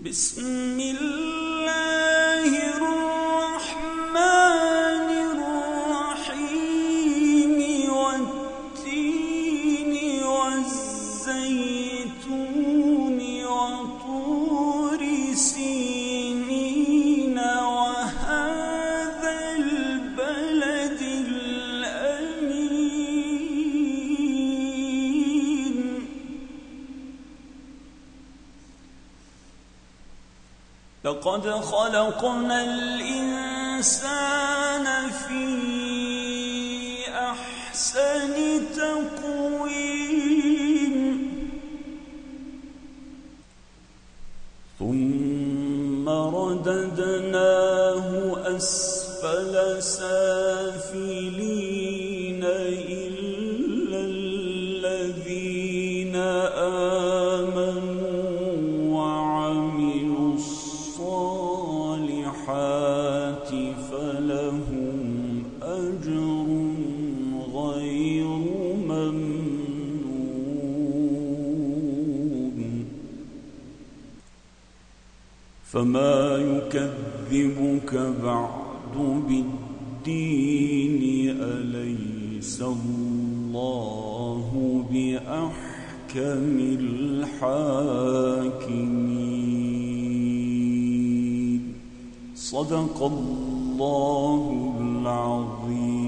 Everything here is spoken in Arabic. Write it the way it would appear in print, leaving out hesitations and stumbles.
بسم الله الرحمن الرحيم والتين والزيتون وطور سينين وهذا البلد الأمين لقد خلقنا الإنسان في أحسن تقويم ثم رددناه أسفل سافلين إلا الذين آمنوا وعملوا الصالحات فلهم أجر غير ممنون فما يكذبك بعد بالدين أليس الله بأحكم الحاكمين صدق الله العظيم.